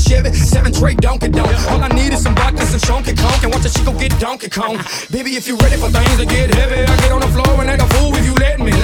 Chevy, 7 Dre Donkey Donk. All I need is some vodka, some Chonky Conk, and watch a chico get Donkey Kong. Baby, if you ready for things to get heavy, I get on the floor and act a fool if you let me.